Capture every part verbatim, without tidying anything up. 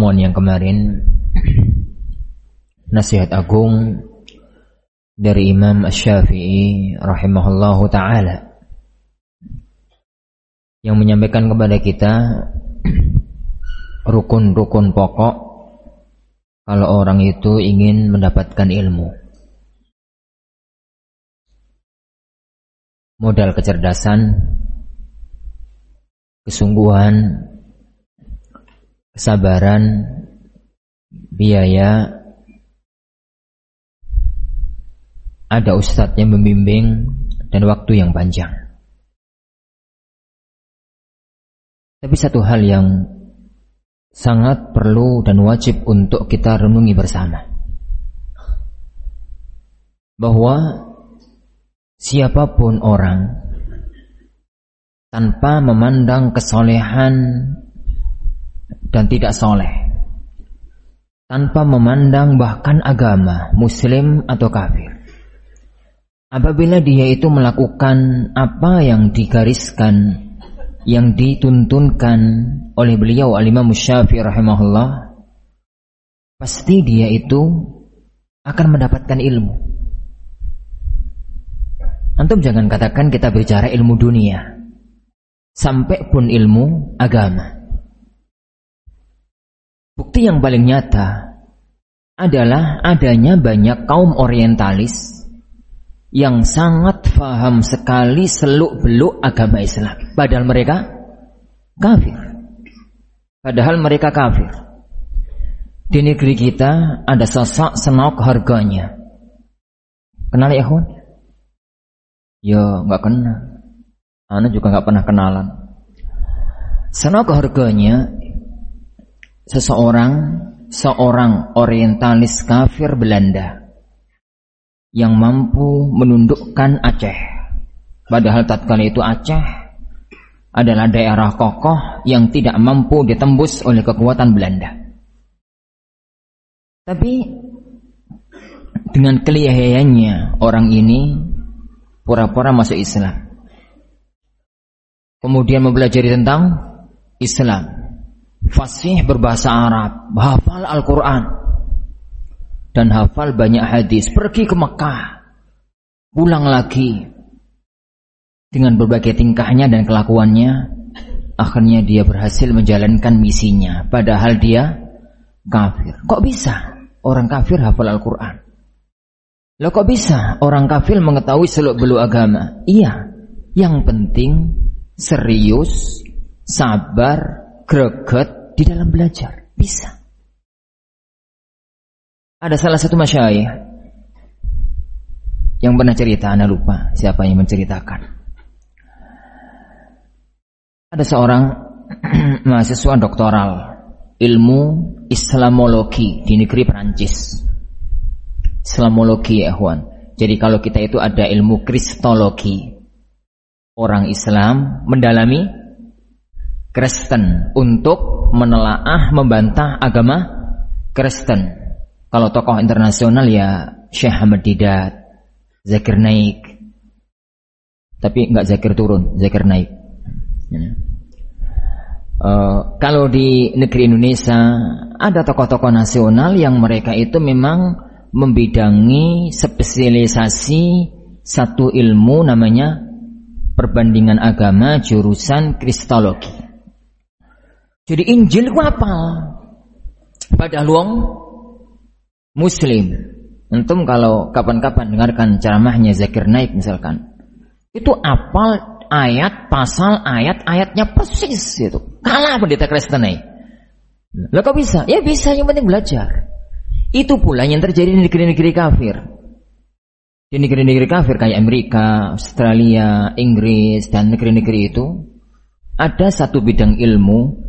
pertemuan yang kemarin, nasihat agung dari Imam Asy-Syafi'i rahimahullahu ta'ala yang menyampaikan kepada kita rukun-rukun pokok kalau orang itu ingin mendapatkan ilmu. Modal kecerdasan, kesungguhan, kesabaran, biaya, ada ustadz yang membimbing, dan waktu yang panjang. Tapi satu hal yang sangat perlu dan wajib untuk kita renungi bersama, bahwa siapapun orang, tanpa memandang kesolehan dan tidak soleh, tanpa memandang bahkan agama, muslim atau kafir, apabila dia itu melakukan apa yang digariskan, yang dituntunkan oleh beliau Al-Imam Syafi'i rahimahullah, pasti dia itu akan mendapatkan ilmu. Antum jangan katakan kita bicara ilmu dunia, sampai pun ilmu agama. Bukti yang paling nyata adalah adanya banyak kaum orientalis yang sangat faham sekali seluk-beluk agama Islam, padahal mereka kafir. Padahal mereka kafir. Di negeri kita ada sosok Senok Harganya. Kenal ya, kawan? Ya, nggak kenal. Ana juga nggak pernah kenalan. Senok Harganya seseorang, seorang orientalis kafir Belanda yang mampu menundukkan Aceh. Padahal tatkala itu Aceh adalah daerah kokoh yang tidak mampu ditembus oleh kekuatan Belanda. Tapi dengan kelihayannya orang ini pura-pura masuk Islam, kemudian mempelajari tentang Islam, fasih berbahasa Arab, hafal Al-Quran, dan hafal banyak hadis. Pergi ke Mekah, pulang lagi, dengan berbagai tingkahnya dan kelakuannya, akhirnya dia berhasil menjalankan misinya, padahal dia kafir. Kok bisa orang kafir hafal Al-Quran? Loh, kok bisa orang kafir mengetahui seluk-beluk agama? Iya, yang penting serius, sabar, greget di dalam belajar. Bisa. Ada salah satu masyayikh yang pernah cerita, anda lupa siapa yang menceritakan. Ada seorang mahasiswa doktoral ilmu Islamologi di negeri Perancis. Islamologi ya kawan. Jadi kalau kita itu ada ilmu Kristologi, orang Islam mendalami Kristen untuk menelaah, membantah agama Kristen. Kalau tokoh internasional ya Syekh Ahmad Didat, Zakir Naik. Tapi enggak Zakir turun, Zakir naik. Ya. Uh, kalau di negeri Indonesia ada tokoh-tokoh nasional yang mereka itu memang membidangi spesialisasi satu ilmu namanya perbandingan agama jurusan Kristologi. Jadi Injil ku hafal, padahal wong Muslim. Antum kalau kapan-kapan dengarkan ceramahnya Zakir Naik misalkan, itu hafal ayat, pasal, ayat-ayatnya persis itu. Kalah pendeta Kristen Naik. Lah kok bisa? Ya bisa, yang penting belajar. Itu pula yang terjadi di negeri-negeri kafir. Di negeri-negeri kafir kayak Amerika, Australia, Inggris, dan negeri-negeri itu ada satu bidang ilmu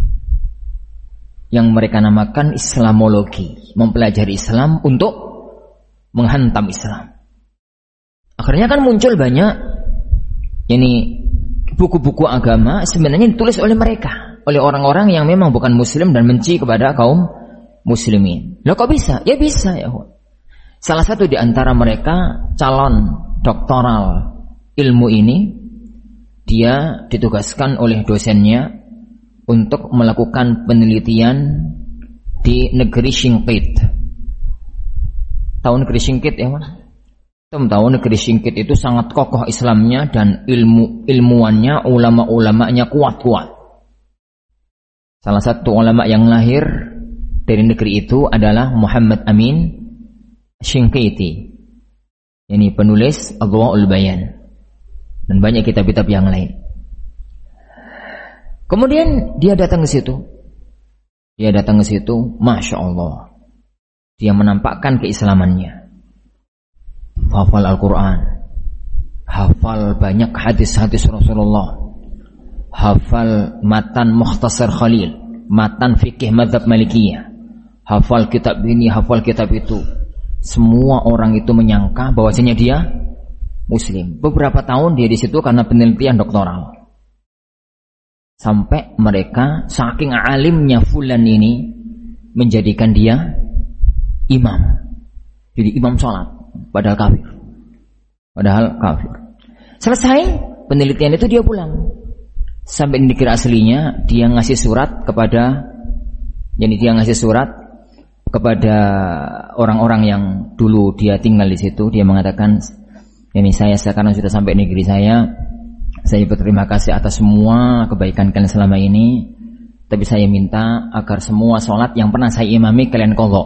yang mereka namakan Islamologi, mempelajari Islam untuk menghantam Islam. Akhirnya kan muncul banyak ini buku-buku agama sebenarnya ditulis oleh mereka, oleh orang-orang yang memang bukan Muslim dan benci kepada kaum Muslimin. Loh kok bisa? Ya bisa ya. Salah satu di antara mereka calon doktoral ilmu ini, dia ditugaskan oleh dosennya untuk melakukan penelitian di negeri Singkit. Tahu negeri Singkit ya, Mas? Teman tahu negeri Singkit itu sangat kokoh Islamnya dan ilmu ilmuannya, ulama-ulamanya kuat-kuat. Salah satu ulama yang lahir dari negeri itu adalah Muhammad Amin Shinqiti. Ini penulis Adwa'ul Bayan dan banyak kitab-kitab yang lain. Kemudian dia datang ke situ. Dia datang ke situ, Masya Allah. Dia menampakkan keislamannya. Hafal Al-Quran, hafal banyak hadis-hadis Rasulullah, hafal matan Mukhtasar Khalil, matan fikih mazhab Malikiyah, hafal kitab ini, hafal kitab itu. Semua orang itu menyangka bahwasanya dia Muslim. Beberapa tahun dia di situ karena penelitian doktoral. Sampai mereka saking alimnya fulan ini menjadikan dia imam. Jadi imam sholat, padahal kafir. Padahal kafir. Selesai penelitian itu dia pulang. Sampai di negeri aslinya dia ngasih surat kepada, jadi dia ngasih surat kepada orang-orang yang dulu dia tinggal di situ. Dia mengatakan, ini saya sekarang sudah sampai negeri saya. Saya berterima kasih atas semua kebaikan kalian selama ini. Tapi saya minta agar semua sholat yang pernah saya imami kalian qadha.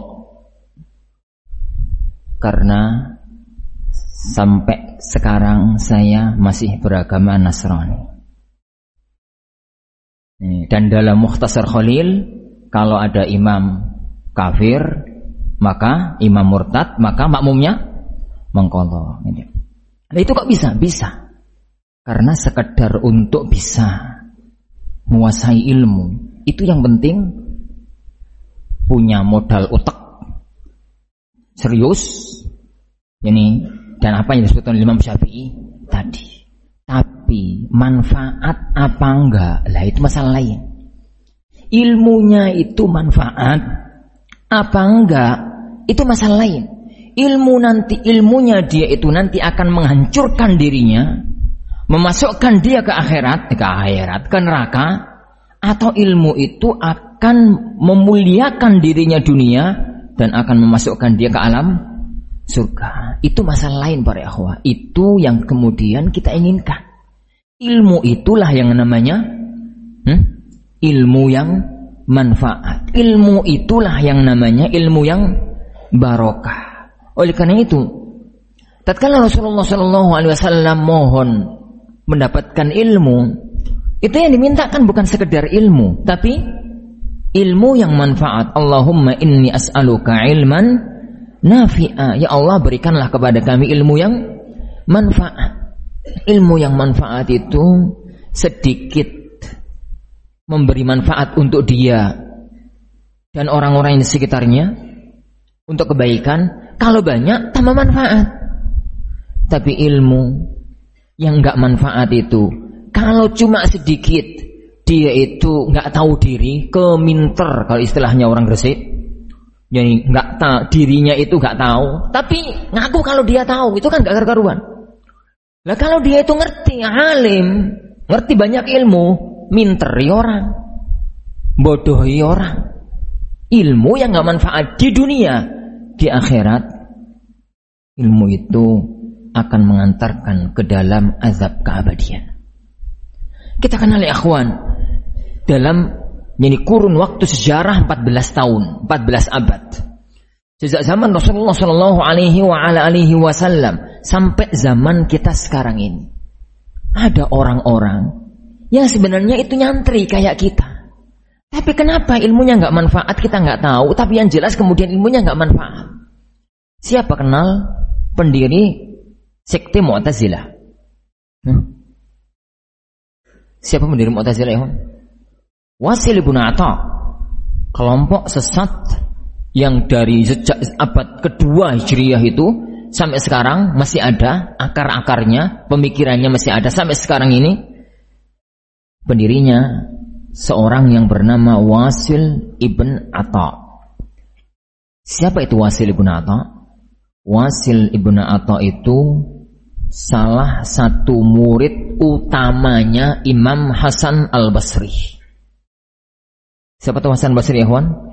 Karena sampai sekarang saya masih beragama Nasrani. Dan dalam Mukhtasar Khalil, kalau ada imam kafir, maka imam murtad, maka makmumnya mengqadha. Nah, itu kok bisa? Bisa. Karena sekedar untuk bisa menguasai ilmu, itu yang penting punya modal otak serius ini, dan apa yang disebutkan Imam Syafi'i tadi. Tapi manfaat apa enggak, lah itu masalah lain. Ilmunya itu manfaat apa enggak, itu masalah lain. Ilmu nanti, ilmunya dia itu nanti akan menghancurkan dirinya, memasukkan dia ke akhirat, ke akhirat, ke neraka, atau ilmu itu akan memuliakan dirinya dunia dan akan memasukkan dia ke alam surga. Itu masalah lain para ikhwah. Itu yang kemudian kita inginkan. Ilmu itulah yang namanya hmm? ilmu yang manfaat. Ilmu itulah yang namanya ilmu yang barokah. Oleh karena itu, tatkala Rasulullah Shallallahu Alaihi Wasallam mohon mendapatkan ilmu, itu yang dimintakan bukan sekedar ilmu, tapi ilmu yang manfaat. Allahumma inni as'aluka ilman nafi'a. Ya Allah, berikanlah kepada kami ilmu yang manfaat. Ilmu yang manfaat itu sedikit memberi manfaat untuk dia dan orang-orang di sekitarnya untuk kebaikan. Kalau banyak tambah manfaat. Tapi ilmu yang enggak manfaat itu, kalau cuma sedikit, dia itu enggak tahu diri, keminter kalau istilahnya orang Gresik. Jadi enggak tahu dirinya itu enggak tahu, tapi ngaku kalau dia tahu, itu kan enggak karu-karuan. Lah kalau dia itu ngerti, alim, ngerti banyak ilmu, minteri orang, bodohi orang. Ilmu yang enggak manfaat di dunia, di akhirat ilmu itu akan mengantarkan ke dalam azab keabadian. Kita kenal ya akhwan, dalam yani kurun waktu sejarah empat belas tahun, empat belas abad. Sejak zaman Rasulullah sallallahu alaihi wa ala alihi wasallam sampai zaman kita sekarang ini. Ada orang-orang yang sebenarnya itu nyantri kayak kita. Tapi kenapa ilmunya enggak manfaat kita enggak tahu, tapi yang jelas kemudian ilmunya enggak manfaat. Siapa kenal pendiri sekte Mu'tazilah? Hmm? Siapa pendiri Mu'tazilah ya? Wasil ibn Ata, kelompok sesat yang dari sejak abad kedua Hijriyah itu sampai sekarang masih ada akar-akarnya, pemikirannya masih ada sampai sekarang ini. Pendirinya seorang yang bernama Wasil ibn Ata. Siapa itu Wasil ibn Ata? Wasil ibn Ata itu salah satu murid utamanya Imam Hasan al-Basri. Siapa itu Hasan al-Basri ya kawan?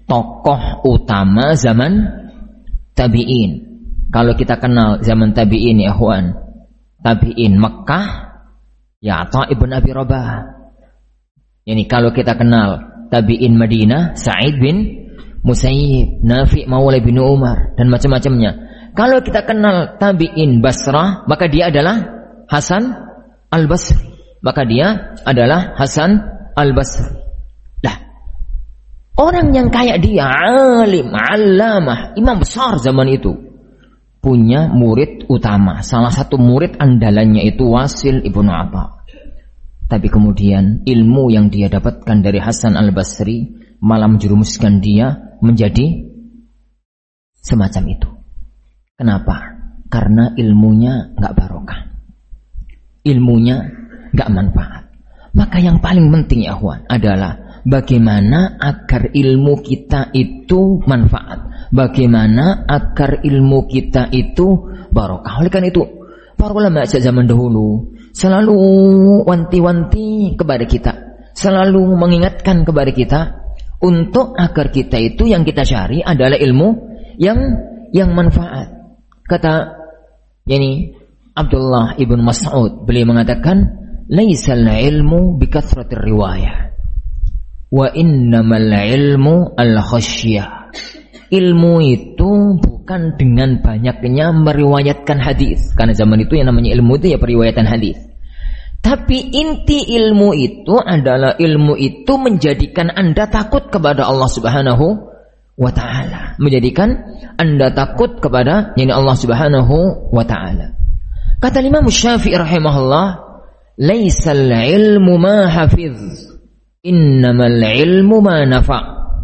tokoh utama zaman tabi'in. Kalau kita kenal zaman tabi'in ya ikhwan, tabi'in Mekah ya Atha ibn Abi Rabah. Yani kalau kita kenal tabi'in Madinah, Sa'id bin Musayyib, Nafi' Maula bin Umar dan macam-macamnya. Kalau kita kenal tabi'in Basrah, maka dia adalah Hasan Al-Basri. Maka dia adalah Hasan Al-Basri. Lah, orang yang kayak dia, alim, allamah, imam besar zaman itu, punya murid utama. Salah satu murid andalannya itu Wasil ibnu Atha. Tapi kemudian ilmu yang dia dapatkan dari Hasan Al-Basri malah menjerumuskan dia menjadi semacam itu. Kenapa? Karena ilmunya gak barokah, ilmunya gak manfaat. Maka yang paling penting ya ikhwan adalah bagaimana agar ilmu kita itu manfaat, bagaimana agar ilmu kita itu barokah. Oleh karena itu para ulama sejak zaman dahulu selalu wanti-wanti kepada kita, selalu mengingatkan kepada kita untuk agar kita itu yang kita cari adalah ilmu yang yang manfaat. Kata yani Abdullah ibn Mas'ud, beliau mengatakan, "Laisal ilmu bikathratir riwayah, wa innamal ilmu al-khasyah." Ilmu itu bukan dengan banyaknya meriwayatkan hadis, karena zaman itu yang namanya ilmu itu ya periwayatan hadis. Tapi inti ilmu itu adalah ilmu itu menjadikan Anda takut kepada Allah Subhanahu wa ta'ala, menjadikan Anda takut kepada yani Allah Subhanahu wa ta'ala. Kata Imam Syafi'i rahimahullah, "Laisal ilmu ma hafiz, innamal ilmu ma nafa'."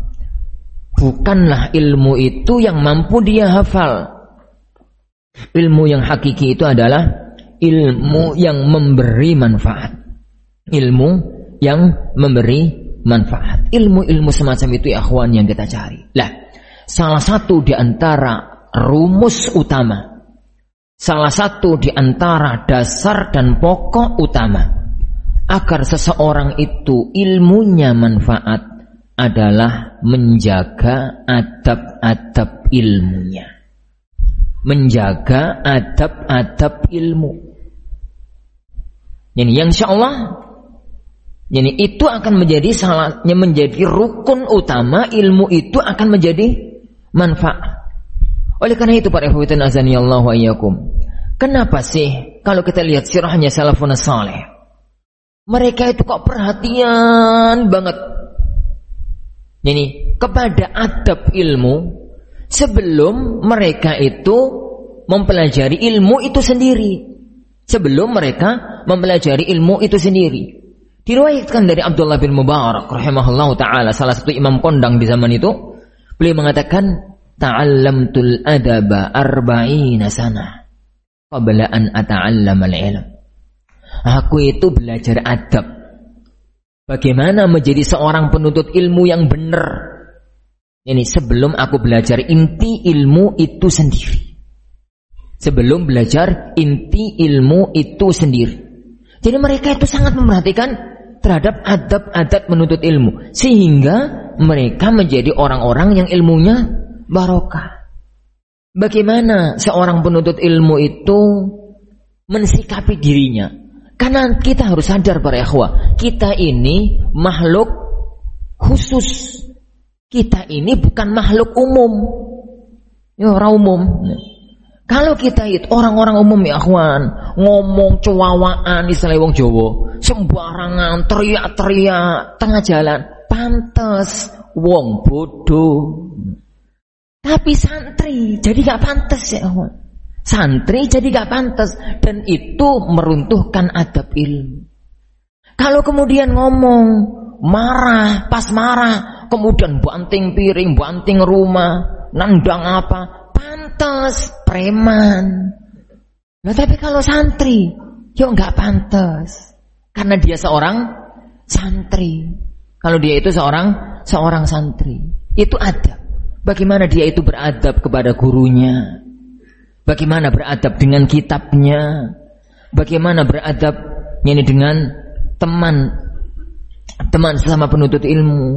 Bukanlah ilmu itu yang mampu dia hafal. Ilmu yang hakiki itu adalah ilmu yang memberi manfaat. Ilmu yang memberi manfaat. Ilmu-ilmu semacam itu ya akhwan yang kita cari. Lah, salah satu di antara rumus utama, salah satu di antara dasar dan pokok utama agar seseorang itu ilmunya manfaat adalah menjaga adab-adab ilmunya. Menjaga adab-adab ilmu. Ini yang insyaallah ini itu akan menjadi salahnya, menjadi rukun utama ilmu itu akan menjadi manfaat. Oleh karena itu para ikhwatin azanillahu wa iyyakum, kenapa sih kalau kita lihat sirahnya salafun saleh, mereka itu kok perhatian banget ini kepada adab ilmu sebelum mereka itu mempelajari ilmu itu sendiri. Sebelum mereka mempelajari ilmu itu sendiri. Diriwayatkan dari Abdullah bin Mubarak rahimahullahu ta'ala, salah satu imam kondang di zaman itu, beliau mengatakan, "Ta'allamtul adaba arba'ina sana qabla an ata'allamal ilm." Aku itu belajar adab, bagaimana menjadi seorang penuntut ilmu yang benar. Ini sebelum aku belajar inti ilmu itu sendiri. Sebelum belajar inti ilmu itu sendiri. Jadi mereka itu sangat memperhatikan terhadap adab-adab menuntut ilmu, sehingga mereka menjadi orang-orang yang ilmunya barokah. Bagaimana seorang penuntut ilmu itu mensikapi dirinya? Karena kita harus sadar para ikhwah, kita ini makhluk khusus. Kita ini bukan makhluk umum. Ya orang umum. Kalau kita itu orang-orang umum ya akhwan, ngomong cuawaan istilah wong Jawa, sembarangan teriak-teriak tengah jalan, pantes wong bodoh. Tapi santri jadi gak pantes ya akhwan. Santri jadi gak pantes, dan itu meruntuhkan adab ilmu. Kalau kemudian ngomong marah, pas marah kemudian banting piring, banting rumah, nandang apa, pantes preman. Nah, tapi kalau santri, yo nggak pantas, karena dia seorang santri. Kalau dia itu seorang seorang santri, itu adab. Bagaimana dia itu beradab kepada gurunya, bagaimana beradab dengan kitabnya, bagaimana beradab ini dengan teman teman selama penuntut ilmu,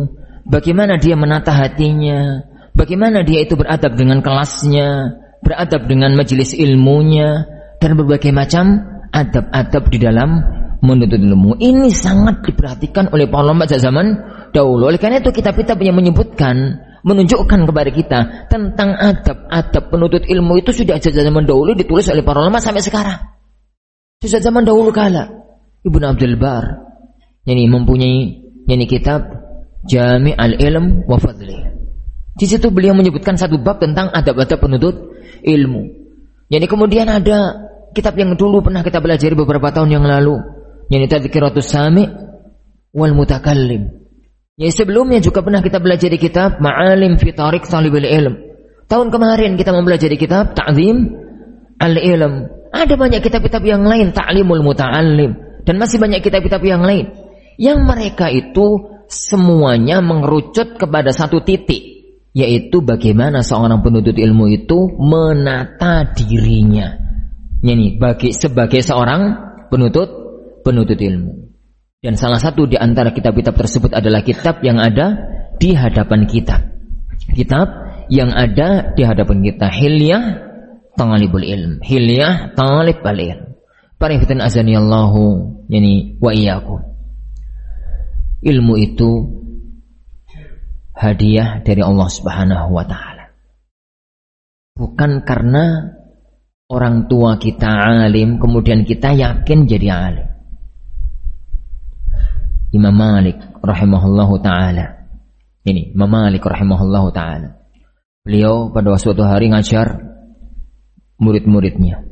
bagaimana dia menata hatinya, bagaimana dia itu beradab dengan kelasnya, beradab dengan majelis ilmunya, dan berbagai macam adab-adab di dalam menuntut ilmu. Ini sangat diperhatikan oleh para ulama zaman dahulu. Oleh karena itu kitab-kitab yang menyebutkan, menunjukkan kepada kita tentang adab-adab penuntut ilmu itu sudah sejak zaman dahulu ditulis oleh para ulama sampai sekarang. Sejak zaman dahulu kala. Ibnu Abdul Bar ini mempunyai ini kitab Jami' al-Ilm wa Fadli. Di situ beliau menyebutkan satu bab tentang adab-adab penuntut ilmu. Jadi kemudian ada kitab yang dulu pernah kita pelajari beberapa tahun yang lalu, yakni Tadhkiratus Sami' wal Mutakallim. Ya, sebelumnya juga pernah kita belajar di kitab Ma'alim fi Tariq Thalibul Ilm. Tahun kemarin kita mempelajari kitab Ta'zim al-Ilm. Ada banyak kitab-kitab yang lain, Ta'limul Muta'allim, dan masih banyak kitab-kitab yang lain yang mereka itu semuanya mengerucut kepada satu titik, yaitu bagaimana seorang penuntut ilmu itu menata dirinya. Yani bagi sebagai seorang penuntut penuntut ilmu. Dan salah satu di antara kitab-kitab tersebut adalah kitab yang ada di hadapan kita. Kitab yang ada di hadapan kita, Hilyah Talibul Ilm. Hilyah Talib al-Ilm. Para ikhwan azanillahu yani wa iyyakum. Ilmu itu hadiah dari Allah Subhanahu wa taala. Bukan karena orang tua kita alim kemudian kita yakin jadi alim. Imam Malik rahimahullahu ta'ala. Ini Imam Malik rahimahullahu ta'ala. Beliau pada suatu hari ngajar murid-muridnya.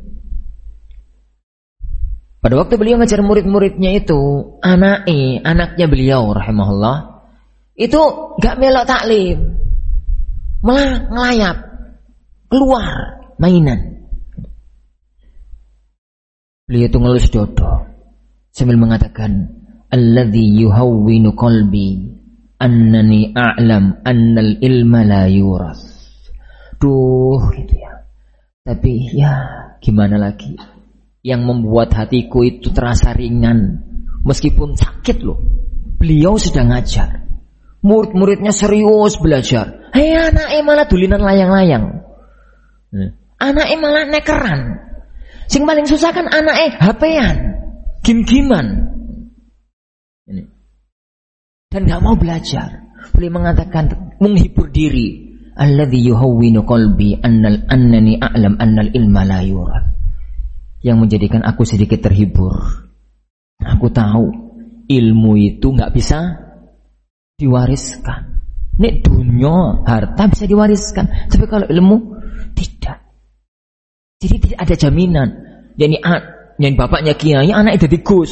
Pada waktu beliau ngajar murid-muridnya itu, anaknya, anaknya beliau rahimahullah, itu gak melok taklim, malah ngelayap, keluar mainan. Beliau itu ngelus dodo sambil mengatakan, alladhi yuhawwinu qalbi annani a'lam annal ilma la yuras. Duh gitu ya. Tapi ya gimana lagi, yang membuat hatiku itu terasa ringan meskipun sakit loh. Beliau sedang ngajar, murid-muridnya serius belajar, hei anaknya malah dulinan layang-layang, anaknya malah nekeran. Sing paling susah kan anaknya H P-an, gim-giman, dan gak mau belajar. Beliau mengatakan, menghibur diri, alladhi yuhawwinu qalbi annal annani a'lam annal ilma la yurad. Yang menjadikan aku sedikit terhibur, aku tahu ilmu itu gak bisa diwariskan. Nek dunia harta bisa diwariskan, tapi kalau ilmu tidak. Jadi tidak ada jaminan. Jadi yang bapaknya kiai, anak itu jadi gus.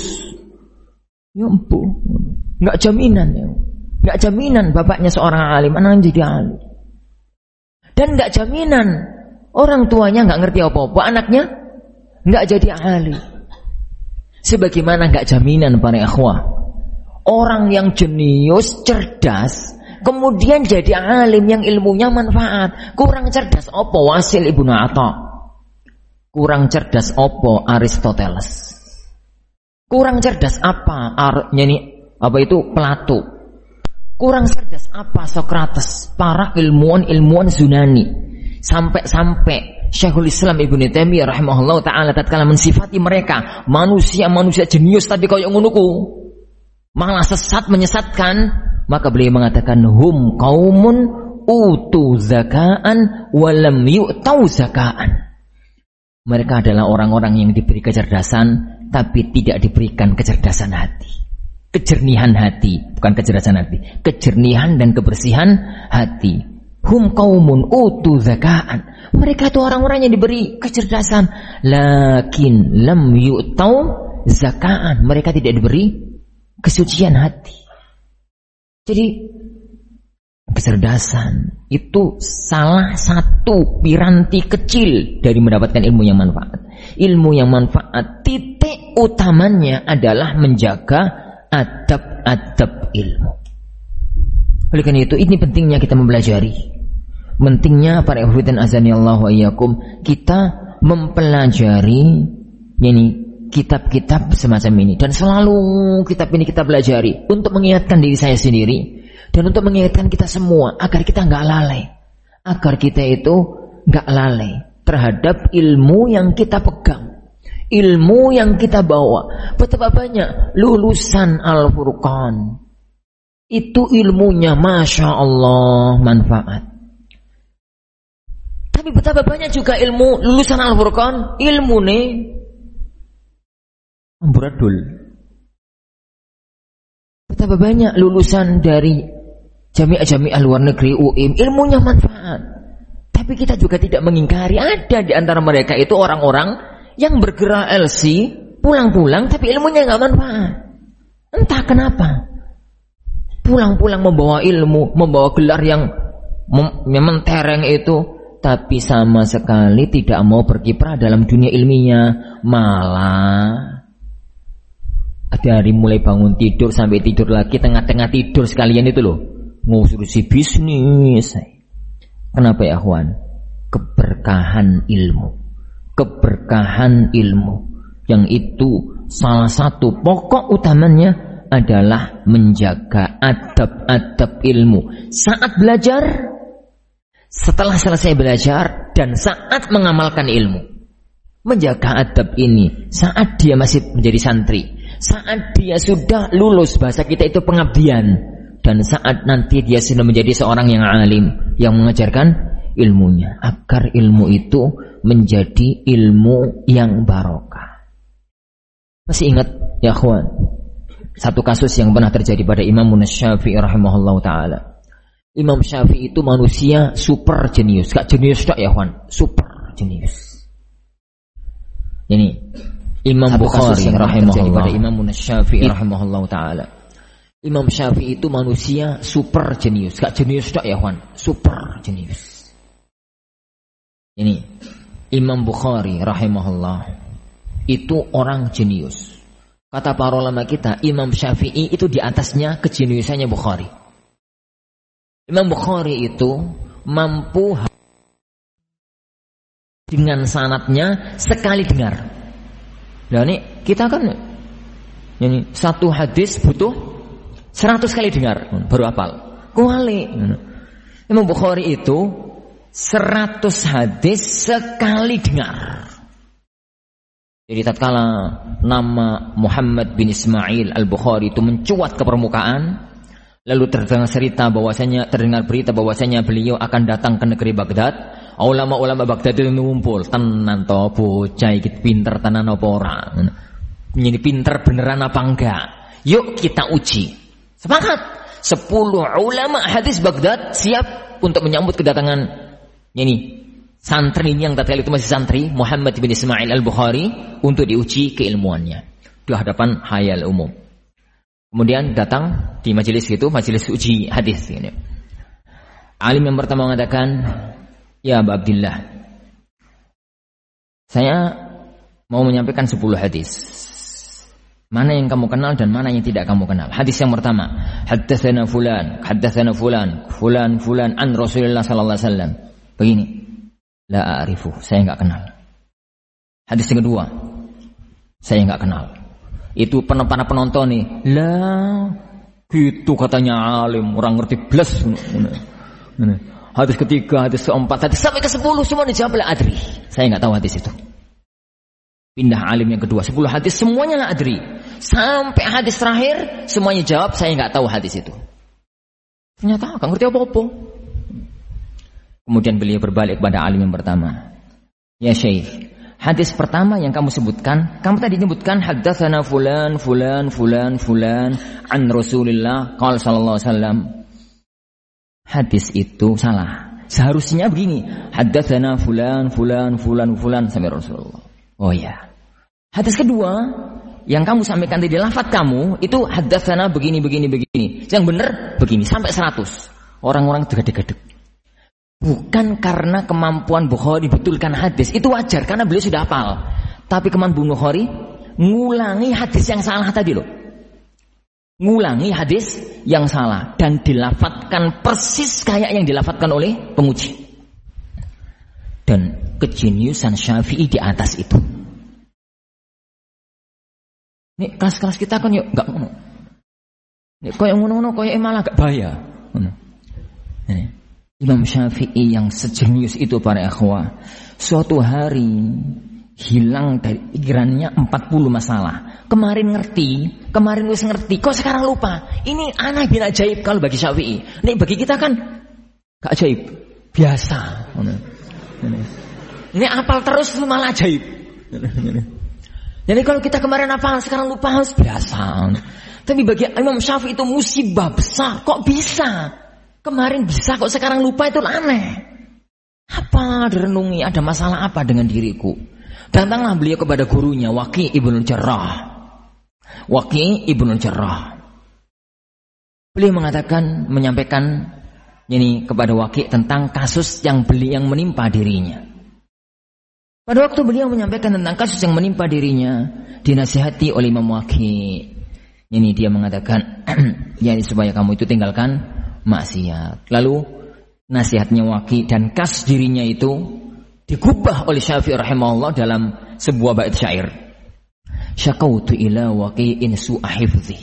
Ya ampun, nggak jaminan ya. Nggak jaminan bapaknya seorang alim, anaknya jadi alim. Dan nggak jaminan orang tuanya nggak ngerti apa-apa, anaknya nggak jadi alim. Sebagaimana nggak jaminan para ikhwah, orang yang jenius, cerdas, kemudian jadi alim yang ilmunya manfaat. Kurang cerdas apa Wasil Ibnu Atha? Kurang cerdas apa Aristoteles? Kurang cerdas apa Ar, yani, apa itu Plato? Kurang cerdas apa Sokrates? Para ilmuwan-ilmuwan Yunani. Sampai-sampai Syekhul Islam Ibnu Taimiyah rahimahullah taala tatkala mensifati mereka manusia-manusia jenius tapi kaya ngonoku, malah sesat menyesatkan, maka beliau mengatakan hum qaumun utu zakaan walam yu'tau zakaan. Mereka adalah orang-orang yang diberi kecerdasan tapi tidak diberikan kecerdasan hati, kejernihan hati, bukan kecerdasan hati, kejernihan dan kebersihan hati. Hum qaumun utu zakaan. Mereka itu orang-orang yang diberi kecerdasan, lakin lam yu'tau zakaan. Mereka tidak diberi kesucian hati. Jadi kecerdasan itu salah satu piranti kecil dari mendapatkan ilmu yang manfaat. Ilmu yang manfaat titik utamanya adalah menjaga adab-adab ilmu. Oleh karena itu ini pentingnya kita mempelajari. Pentingnya para ikhwan azanillahu wa iyyakum kita mempelajari yani kitab-kitab semacam ini, dan selalu kitab ini kita pelajari untuk mengingatkan diri saya sendiri Dan untuk mengingatkan kita semua agar kita nggak lalai, agar kita itu nggak lalai terhadap ilmu yang kita pegang, ilmu yang kita bawa. Betapa banyak lulusan Al-Furqan itu ilmunya Masya Allah manfaat. Tapi betapa banyak juga ilmu lulusan Al-Furqan ilmu nih amburadul. Betapa banyak lulusan dari jamiah-jamiah luar negeri U I M ilmunya manfaat. Tapi kita juga tidak mengingkari ada di antara mereka itu orang-orang yang bergerak L C pulang-pulang tapi ilmunya nggak manfaat. Entah kenapa. Pulang-pulang membawa ilmu, membawa gelar yang mem- mentereng itu, tapi sama sekali tidak mau berkiprah dalam dunia ilmiah. Malah dari mulai bangun tidur sampai tidur lagi, tengah-tengah tidur sekalian itu loh ngurusi bisnis. Kenapa ya kawan? Keberkahan ilmu, keberkahan ilmu yang itu salah satu pokok utamanya adalah menjaga adab-adab ilmu saat belajar, setelah selesai belajar, dan saat mengamalkan ilmu. Menjaga adab ini saat dia masih menjadi santri, saat dia sudah lulus, bahasa kita itu pengabdian, dan saat nanti dia sudah menjadi seorang yang alim yang mengajarkan ilmunya, agar ilmu itu menjadi ilmu yang barokah. Masih ingat ya kawan, satu kasus yang pernah terjadi pada Imam Syafi'i rahimahullah ta'ala. Imam Syafi'i itu manusia super jenius. Gak jenius tak ya kawan, super jenius. Ini Imam Bukhari rahimahullah pada Imam Syafi'i rahimahullah ta'ala. Imam Syafi'i itu manusia super jenius. Gak jenius tak ya kawan, super jenius. Ini Imam Bukhari rahimahullah itu orang jenius. Kata para ulama kita, Imam Syafi'i itu di atasnya kejeniusannya Bukhari. Imam Bukhari itu mampu dengan sanadnya sekali dengar. Nah ini kita kan ini satu hadis butuh seratus kali dengar baru hafal. Kuali. Imam Bukhari itu seratus hadis sekali dengar. Jadi tatkala nama Muhammad bin Ismail Al-Bukhari itu mencuat ke permukaan, lalu terdengar cerita bahwasanya terdengar berita bahwasanya beliau akan datang ke negeri Baghdad. Ulama-ulama Baghdad itu ngumpul, tenan to bocah iki pinter tenan apa ora? Ini pinter beneran apa enggak? Yuk kita uji. Sepakat. Sepuluh ulama hadis Baghdad siap untuk menyambut kedatangan ini santri yang tatkala itu masih santri Muhammad bin Ismail Al-Bukhari untuk diuji keilmuannya di hadapan khayal umum. Kemudian datang di majelis itu, majelis uji hadis ini. Alim yang pertama mengatakan, "Ya Abu Abdillah, saya mau menyampaikan sepuluh hadis. Mana yang kamu kenal dan mana yang tidak kamu kenal?" Hadis yang pertama, "Haddatsana fulan, haddatsana fulan, fulan fulan an Rasulullah sallallahu alaihi wasallam." Begini. La a'rifu, saya enggak kenal. Hadis yang kedua, saya enggak kenal. Itu para penonton nih, lah gitu katanya alim, orang ngerti blas. Hadis ketiga, hadis keempat, hadis sampai ke sepuluh semua dijawab la adri. Saya enggak tahu hadis itu. Pindah alim yang kedua, sepuluh hadis semuanya la adri. Sampai hadis terakhir semuanya jawab saya enggak tahu hadis itu. Ternyata enggak ngerti apa-apa. Kemudian beliau berbalik kepada alim yang pertama. Ya Syekh, hadis pertama yang kamu sebutkan, kamu tadi menyebutkan haddatsana fulan fulan fulan fulan an Rasulillah qala sallallahu alaihi wasallam. Hadis itu salah. Seharusnya begini, haddatsana fulan fulan fulan fulan sampai Rasulullah. Oh ya. Hadis kedua yang kamu sampaikan tadi lafaz kamu itu haddatsana begini begini begini. Yang benar begini sampai seratus. Orang-orang degedeg-gedeg. Bukan karena kemampuan Bukhari betulkan hadis, itu wajar karena beliau sudah hafal. Tapi kemampuan Bukhari ngulangi hadis yang salah tadi loh. Ngulangi hadis yang salah dan dilafatkan persis kayak yang dilafatkan oleh penguji. Dan kejeniusan Syafi'i di atas itu. Nih kelas-kelas kita kan yuk enggak ngono. Nih koyo ngono-ngono koyo malah gak bahaya. Imam Syafi'i yang sejenius itu para ikhwah, suatu hari hilang dari pikirannya empat puluh masalah. Kemarin ngerti, kemarin wis ngerti, kok sekarang lupa. Ini aneh bin ajaib kalau bagi Syafi'i. Ini bagi kita kan gak ajaib, biasa. Ini apal terus malah ajaib. Jadi kalau kita kemarin apal, sekarang lupa, harus biasa. Tapi bagi Imam Syafi'i itu musibah besar. Kok bisa? Kemarin bisa, kok sekarang lupa, itu aneh. Apa direnungi, ada masalah apa dengan diriku? Datanglah beliau kepada gurunya Waqi' Ibnul Jarrah. Waqi' Ibnul Jarrah. Beliau mengatakan, menyampaikan ini kepada Waqi' tentang kasus yang beliau yang menimpa dirinya. Pada waktu beliau menyampaikan tentang kasus yang menimpa dirinya, dinasihati oleh Imam Waqi'. Ini dia mengatakan, ya supaya kamu itu tinggalkan maksiat. Lalu nasihatnya Waqi' dan kasus dirinya itu digubah oleh Syafi'i rahimahullah dalam sebuah bait syair. Syakautu ila Waqi'in su'a hifzi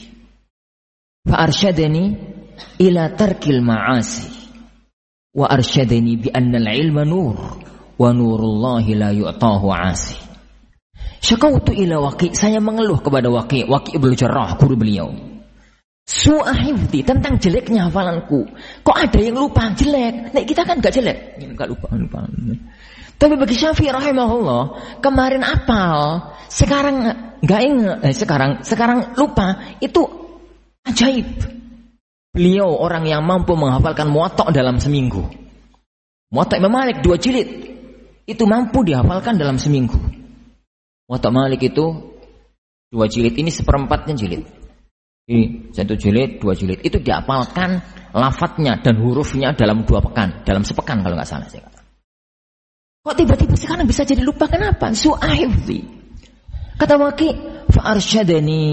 fa arsyadani ila tarkil ma'asi wa arsyadani bi anna al-ilma nur wa nurullahi la yu'tahu 'asi. Syakautu ila Waqi', saya mengeluh kepada Waqi', Waqi' Ibnu Jarrah, guru beliau. Su'a hifzi, tentang jeleknya hafalanku. Kok ada yang lupa jelek? Nek kita kan gak jelek. Enggak lupa, lupa. Tapi bagi Syafi'i rahimahullah, kemarin apal, sekarang enggak ingat, eh, sekarang sekarang lupa, itu ajaib. Beliau orang yang mampu menghafalkan Muwatta' dalam seminggu. Muwatta' Imam Malik dua jilid, itu mampu dihafalkan dalam seminggu. Muwatta' Malik itu dua jilid, ini seperempatnya jilid. Ini satu jilid, dua jilid, itu dihafalkan lafadznya dan hurufnya dalam dua pekan, dalam sepekan kalau nggak salah saya kata. Kok tiba-tiba sekarang bisa jadi lupa, kenapa? Su'ahifzi. Kata Waqi', fa'arsyadani,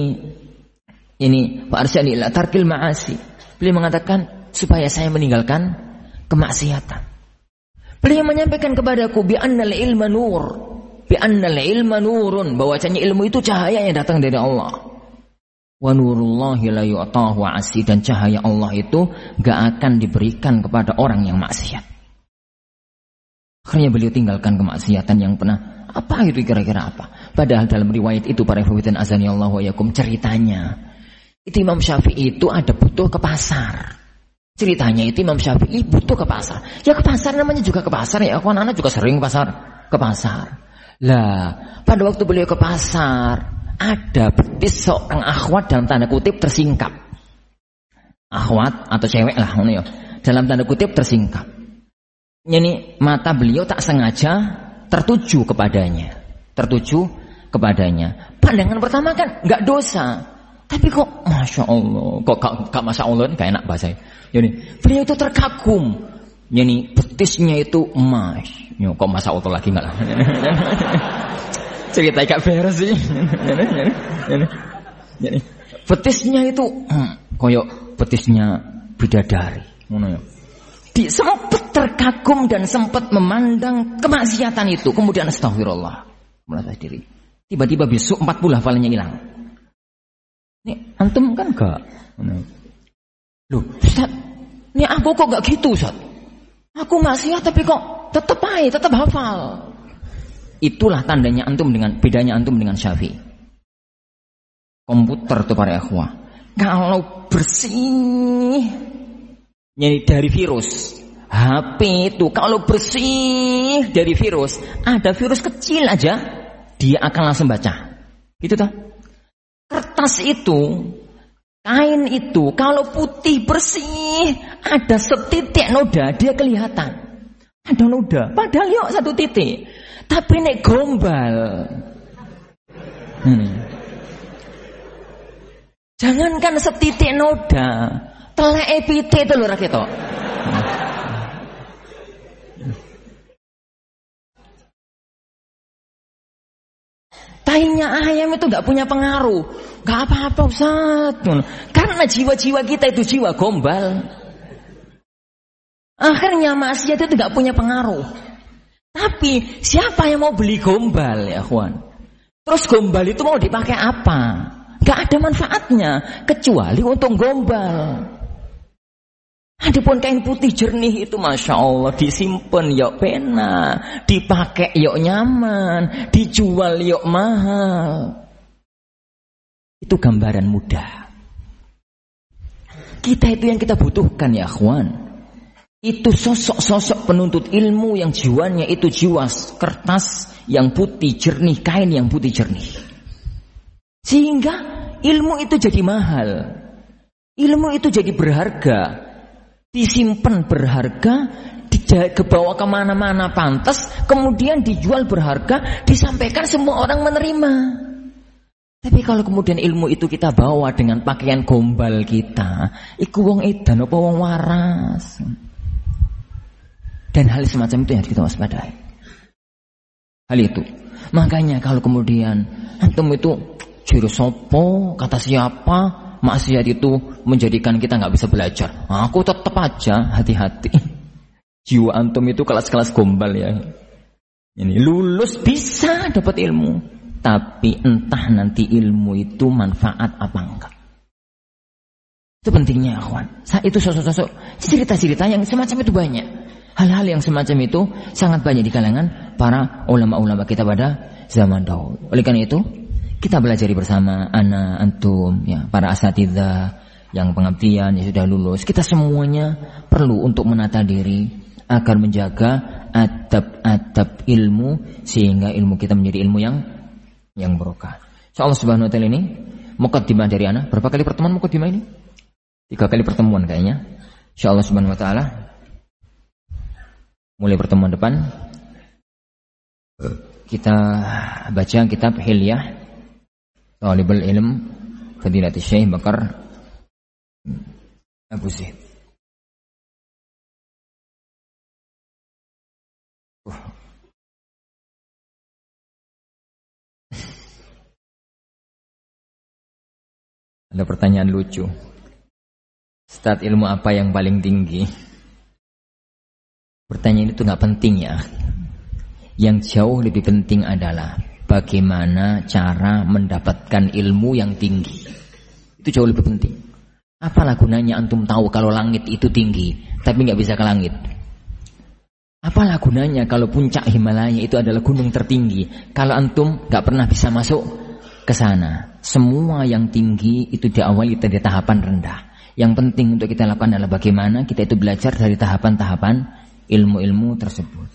ini fa'arsyadani ila tarkil ma'asi. Beliau mengatakan supaya saya meninggalkan kemaksiatan. Beliau menyampaikan kepadaku bi annal ilma nur, bi annal ilma nurun, bahwasanya ilmu itu cahaya yang datang dari Allah. Wa nurullahi la yu'tahu 'asi, dan cahaya Allah itu enggak akan diberikan kepada orang yang maksiat. Akhirnya beliau tinggalkan kemaksiatan yang pernah, apa itu kira-kira apa? Padahal dalam riwayat itu para ikhwan azani Allah wa yakum, ceritanya itu Imam Syafi'i itu ada butuh ke pasar. Ceritanya itu Imam Syafi'i butuh ke pasar. Ya ke pasar namanya juga ke pasar ya, kawan anak juga sering ke pasar, ke pasar. Lah, pada waktu beliau ke pasar, ada betis seorang akhwat dalam tanda kutip tersingkap. Akhwat atau cewek lah, ya, dalam tanda kutip tersingkap. Ini mata beliau tak sengaja tertuju kepadanya, tertuju kepadanya. Pandangan pertama kan nggak dosa, tapi kok masya Allah, kok gak, gak masya Allah, gak enak bahasa. Jadi beliau itu terkagum. Ini betisnya itu emas. Yo, kok masya Allah lagi nggak lah? Cerita gak beres sih. Jadi betisnya itu hmm, koyok betisnya bidadari. Ngono ya. Di sempat terkagum dan sempat memandang kemaksiatan itu, kemudian astagfirullah, merasa diri. Tiba-tiba besok empat puluh hafalannya hilang. Ini antum kan enggak? Loh, Ustaz, ini aku kok enggak gitu, Ustaz? Aku maksiat tapi kok tetap aja, tetap hafal. Itulah tandanya antum dengan, bedanya antum dengan Syafi'i. Komputer tuh para ikhwah, kalau bersih ini dari virus, H P itu kalau bersih dari virus, ada virus kecil aja, dia akan langsung baca. Gitu toh. Kertas itu, kain itu, kalau putih bersih, ada setitik noda, dia kelihatan. Ada noda, padahal yuk satu titik. Tapi nek gombal. Hmm. Jangankan setitik noda, telek epite itu lho rakyat to. Tahinya ayam itu gak punya pengaruh. Gak apa-apa Ustaz. Karena jiwa-jiwa kita itu jiwa gombal. Akhirnya maksiat itu gak punya pengaruh. Tapi siapa yang mau beli gombal ya kawan? Terus gombal itu mau dipakai apa? Gak ada manfaatnya kecuali untuk gombal. Adapun kain putih jernih itu Masya Allah disimpan yuk pena, dipakai yuk nyaman, dijual yuk mahal. Itu gambaran mudah. Kita itu yang kita butuhkan ya akhwan. Itu sosok-sosok penuntut ilmu yang jiwanya itu jiwa kertas yang putih jernih, kain yang putih jernih. Sehingga ilmu itu jadi mahal. Ilmu itu jadi berharga. Disimpan berharga, dibawa kemana-mana pantas, kemudian dijual berharga, disampaikan semua orang menerima. Tapi kalau kemudian ilmu itu kita bawa dengan pakaian gombal kita, iku wong edan apa wong waras. Dan hal semacam itu yang harus kita waspadai. Hal itu. Makanya kalau kemudian antum itu juru sopo, kata siapa, maksiat itu menjadikan kita nggak bisa belajar. Aku tetap aja hati-hati. Jiwa antum itu kelas-kelas gombal ya. Ini lulus bisa dapat ilmu, tapi entah nanti ilmu itu manfaat apa enggak. Itu pentingnya akhwan. Saat itu sosok-sosok cerita-cerita yang semacam itu banyak. Hal-hal yang semacam itu sangat banyak di kalangan para ulama-ulama kita pada zaman dahulu. Oleh karena itu kita belajar bersama ana antum ya, para asatidzah yang pengabdian yang sudah lulus. Kita semuanya perlu untuk menata diri agar menjaga adab-adab ilmu sehingga ilmu kita menjadi ilmu yang yang barokah. Insyaallah subhanahu wa taala ini mukaddimah dari ana. Berapa kali pertemuan mukaddimah ini? Tiga kali pertemuan kayaknya. Insyaallah subhanahu wa taala mulai pertemuan depan kita baca kitab Hilyah Talibul Ilm Fadilatul Syekh Bakar Abu Zaid. Uh. Ada pertanyaan lucu. Ustaz, ilmu apa yang paling tinggi? Pertanyaan itu nggak penting ya. Yang jauh lebih penting adalah bagaimana cara mendapatkan ilmu yang tinggi. Itu jauh lebih penting. Apalah gunanya antum tahu kalau langit itu tinggi, tapi nggak bisa ke langit? Apalah gunanya kalau puncak Himalaya itu adalah gunung tertinggi, kalau antum nggak pernah bisa masuk ke sana? Semua yang tinggi itu diawali dari tahapan rendah. Yang penting untuk kita lakukan adalah bagaimana kita itu belajar dari tahapan-tahapan ilmu-ilmu tersebut.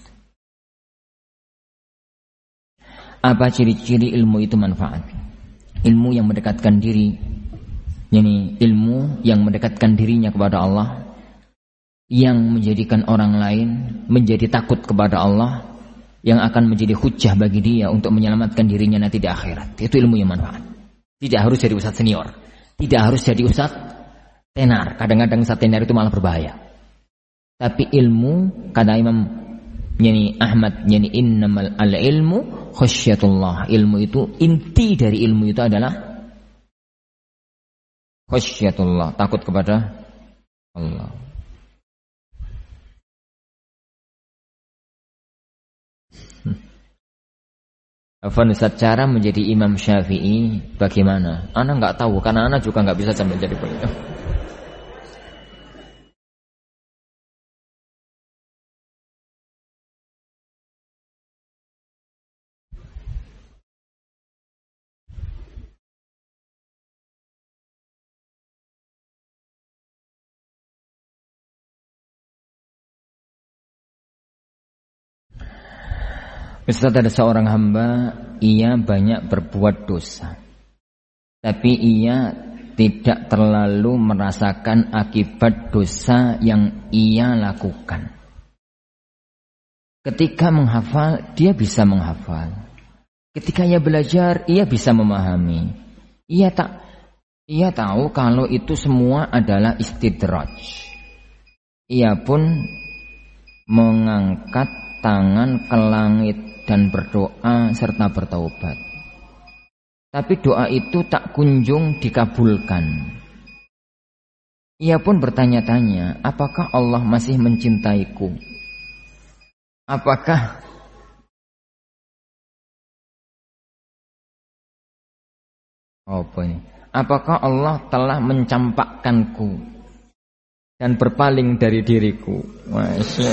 Apa ciri-ciri ilmu itu manfaat? Ilmu yang mendekatkan diri, yakni ilmu yang mendekatkan dirinya kepada Allah, yang menjadikan orang lain menjadi takut kepada Allah, yang akan menjadi hujjah bagi dia untuk menyelamatkan dirinya nanti di akhirat. Itu ilmu yang manfaat. Tidak harus jadi ustadz senior, tidak harus jadi ustadz tenar. Kadang-kadang ustadz tenar itu malah berbahaya. Tapi ilmu, kata Imam yani Ahmad, yani innamal al-ilmu khasyatullah. Ilmu itu, inti dari ilmu itu adalah khasyatullah, takut kepada Allah. Afan Ustaz, cara menjadi Imam Syafi'i bagaimana? Ana nggak tahu karena ana juga nggak bisa sampai jadi beliau. Ustaz, ada seorang hamba, ia banyak berbuat dosa, tapi ia tidak terlalu merasakan akibat dosa yang ia lakukan. Ketika menghafal, dia bisa menghafal. Ketika ia belajar, ia bisa memahami. Ia tak, ia tahu kalau itu semua adalah istidraj. Ia pun mengangkat tangan ke langit dan berdoa serta bertaubat. Tapi doa itu tak kunjung dikabulkan. Ia pun bertanya-tanya, apakah Allah masih mencintaiku? Apakah apa ini? Apakah Allah telah mencampakkanku? dan berpaling dari diriku. Masya.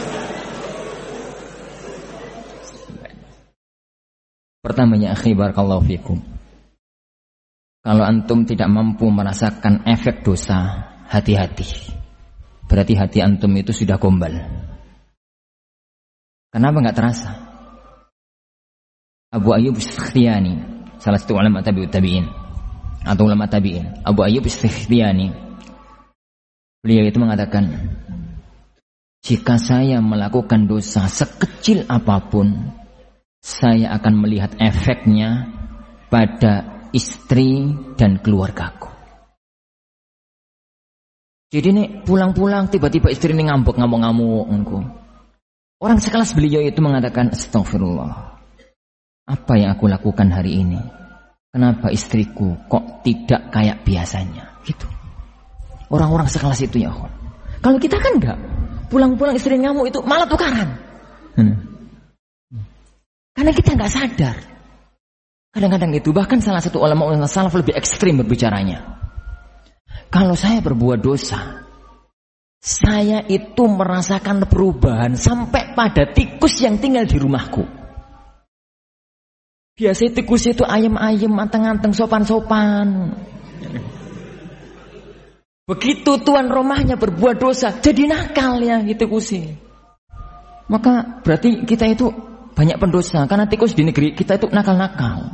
Pertamanya, akhi barakallahu fikum. Kalau antum tidak mampu merasakan efek dosa, hati-hati. Berarti hati antum itu sudah gombal. Kenapa nggak terasa? Abu Ayyub As-Sakhtiyani, salah satu ulama tabi'ut tabi'in atau ulama tabi'in, Abu Ayyub As-Sakhtiyani, beliau itu mengatakan, jika saya melakukan dosa sekecil apapun, saya akan melihat efeknya pada istri dan keluargaku. Jadi nih pulang-pulang tiba-tiba istri ini ngambek ngamuk-ngamuk. Orang sekelas beliau itu mengatakan, astagfirullah, apa yang aku lakukan hari ini? Kenapa istriku kok tidak kayak biasanya? Gitu. Orang-orang sekelas itu ya Allah. Kalau kita kan enggak, pulang-pulang istri ngamuk itu malah tukaran. Hmm. Karena kita enggak sadar. Kadang-kadang itu, bahkan salah satu ulama-ulama salaf lebih ekstrim berbicaranya. Kalau saya berbuat dosa, saya itu merasakan perubahan sampai pada tikus yang tinggal di rumahku. Biasanya tikus itu ayem-ayem, anteng-anteng, sopan-sopan. Begitu tuan rumahnya berbuat dosa, jadi nakal ya gitu tikusnya. Maka berarti kita itu banyak pendosa, karena tikus di negeri kita itu nakal-nakal.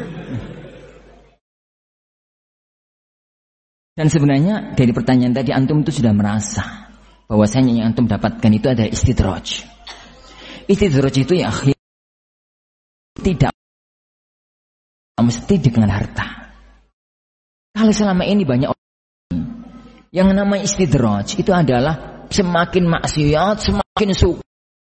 Dan sebenarnya dari pertanyaan tadi antum itu sudah merasa bahwasanya yang antum dapatkan itu adalah istidraj. Istidraj itu ya akhir tidak mesti dengan harta. Kalau selama ini banyak orang yang namanya istidraj itu adalah semakin maksiat semakin suka.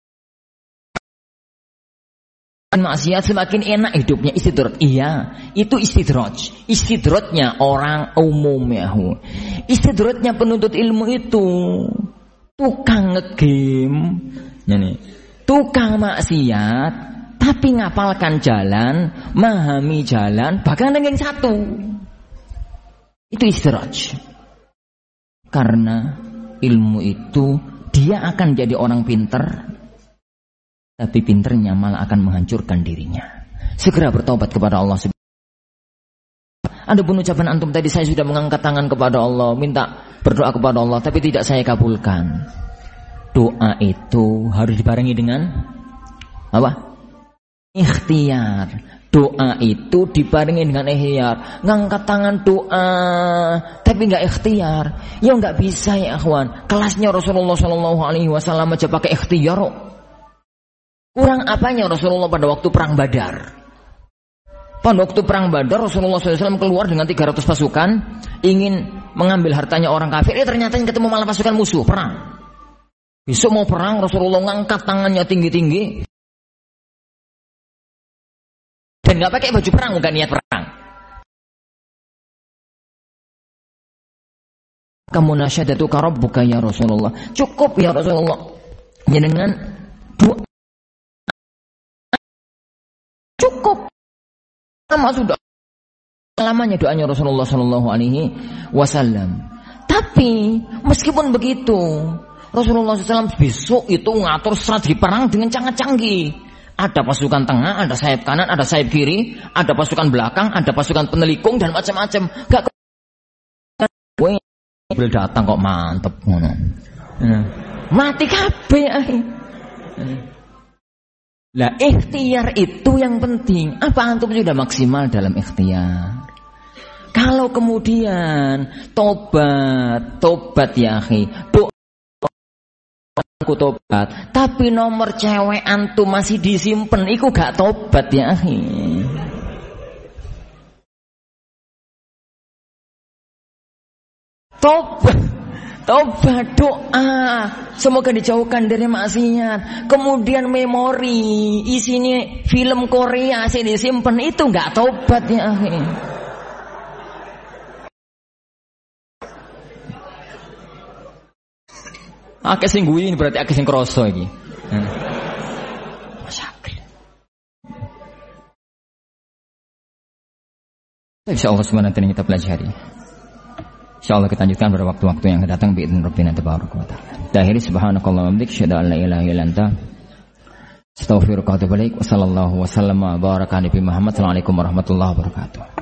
Maksiat semakin enak hidupnya, istidraj. Iya, itu istidraj. Istidrajnya orang umum ya. Istidrajnya penuntut ilmu itu tukang ngegame, yani, tukang maksiat, tapi ngapalkan jalan, memahami jalan, bahkan dengan satu. Itu istidraj. Karena ilmu itu dia akan jadi orang pinter, tapi pinternya malah akan menghancurkan dirinya. Segera bertobat kepada Allah. Adapun ucapan antum tadi, saya sudah mengangkat tangan kepada Allah, minta berdoa kepada Allah, tapi tidak saya kabulkan. Doa itu harus dibarengi dengan apa? Ikhtiar. Doa itu dibarengi dengan ikhtiar. Ngangkat tangan doa, tapi nggak ikhtiar, ya nggak bisa ya akhwan. Kelasnya Rasulullah Shallallahu Alaihi Wasallam aja pakai ikhtiar. Kurang apanya Rasulullah pada waktu perang Badar? Pada waktu perang Badar Rasulullah shallallahu alaihi wasallam keluar dengan tiga ratus pasukan, ingin mengambil hartanya orang kafir. Eh ternyata ketemu malah pasukan musuh, perang. Besok mau perang, Rasulullah ngangkat tangannya tinggi-tinggi dan nggak pakai baju perang, bukan niat perang. Kamu nasyadatu karabbuka ya Rasulullah. Cukup ya Rasulullah. Ya dengan doa cukup, sama sudah lamanya doanya Rasulullah Shallallahu Alaihi Wasallam. Tapi meskipun begitu, Rasulullah shallallahu alaihi wasallam besok itu ngatur strategi perang dengan sangat canggih. Ada pasukan tengah, ada sayap kanan, ada sayap kiri, ada pasukan belakang, ada pasukan penelikung dan macam-macam. Gak boleh datang kok mantep, mati kabeh. Lah ikhtiar itu yang penting. Apa antum sudah maksimal dalam ikhtiar? Kalau kemudian tobat, tobat ya akhi, doa aku tobat, tapi nomor cewek antum masih disimpen, iku gak tobat ya akhi. Tobat, tobat, doa, semoga dijauhkan dari maksiat. Kemudian memori, isinya film Korea sih disimpan, itu nggak tobat ya akhi. Akeh sing guyu ini berarti akeh sing kroso iki. Masyaallah. Insyaallah subhanahu wa ta'ala kita pelajari. Insyaallah kita lanjutkan pada waktu-waktu yang akan datang biidznillah rabbina tabaraka wa taala. Akhiri subhanakallahumma wa bihamdika asyhadu an la ilaha illa anta astaghfiruka wa atubu ilaik. Wassallallahu wasallam wa baraka ala nabi Muhammad. Assalamualaikum warahmatullahi wabarakatuh.